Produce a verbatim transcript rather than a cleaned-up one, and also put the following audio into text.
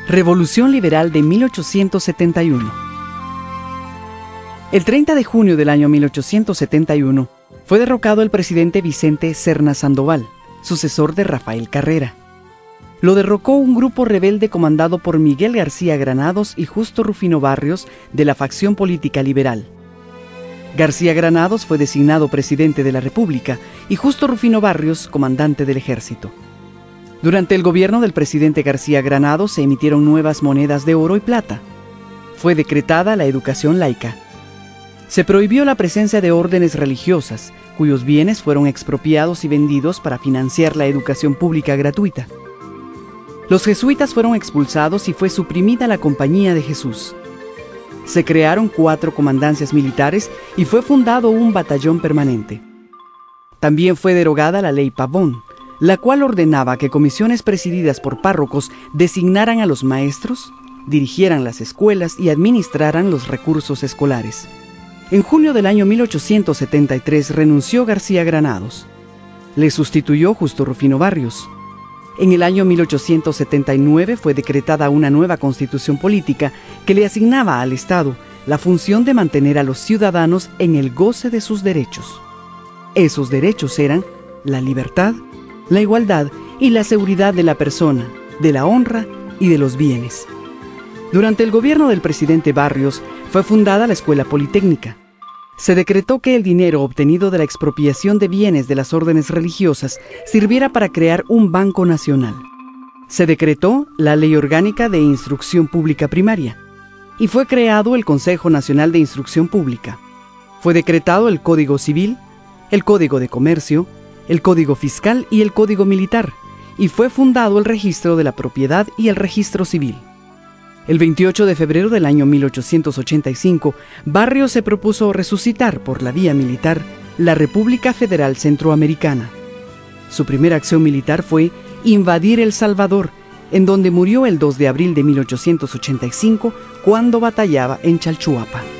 Revolución Liberal de mil ochocientos setenta y uno. El treinta de junio del año mil ochocientos setenta y uno fue derrocado el presidente Vicente Serna Sandoval, sucesor de Rafael Carrera. Lo derrocó un grupo rebelde comandado por Miguel García Granados y Justo Rufino Barrios de la facción política liberal. García Granados fue designado presidente de la República y Justo Rufino Barrios comandante del ejército. Durante el gobierno del presidente García Granados se emitieron nuevas monedas de oro y plata. Fue decretada la educación laica. Se prohibió la presencia de órdenes religiosas, cuyos bienes fueron expropiados y vendidos para financiar la educación pública gratuita. Los jesuitas fueron expulsados y fue suprimida la Compañía de Jesús. Se crearon cuatro comandancias militares y fue fundado un batallón permanente. También fue derogada la Ley Pavón, la cual ordenaba que comisiones presididas por párrocos designaran a los maestros, dirigieran las escuelas y administraran los recursos escolares. En junio del año mil ochocientos setenta y tres renunció García Granados. Le sustituyó Justo Rufino Barrios. En el año mil ochocientos setenta y nueve fue decretada una nueva constitución política que le asignaba al Estado la función de mantener a los ciudadanos en el goce de sus derechos. Esos derechos eran la libertad, la igualdad y la seguridad de la persona, de la honra y de los bienes. Durante el gobierno del presidente Barrios fue fundada la Escuela Politécnica. Se decretó que el dinero obtenido de la expropiación de bienes de las órdenes religiosas sirviera para crear un banco nacional. Se decretó la Ley Orgánica de Instrucción Pública Primaria y fue creado el Consejo Nacional de Instrucción Pública. Fue decretado el Código Civil, el Código de Comercio, el Código Fiscal y el Código Militar, y fue fundado el Registro de la Propiedad y el Registro Civil. El veintiocho de febrero del año mil ochocientos ochenta y cinco, Barrios se propuso resucitar por la vía militar la República Federal Centroamericana. Su primera acción militar fue invadir El Salvador, en donde murió el dos de abril de mil ochocientos ochenta y cinco cuando batallaba en Chalchuapa.